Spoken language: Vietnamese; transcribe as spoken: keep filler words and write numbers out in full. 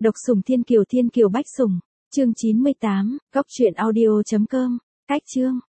Độc sủng Thiên Kiều Thiên Kiều bách sủng. Chương chín mươi tám, góc truyện audio chấm com. Cách chương.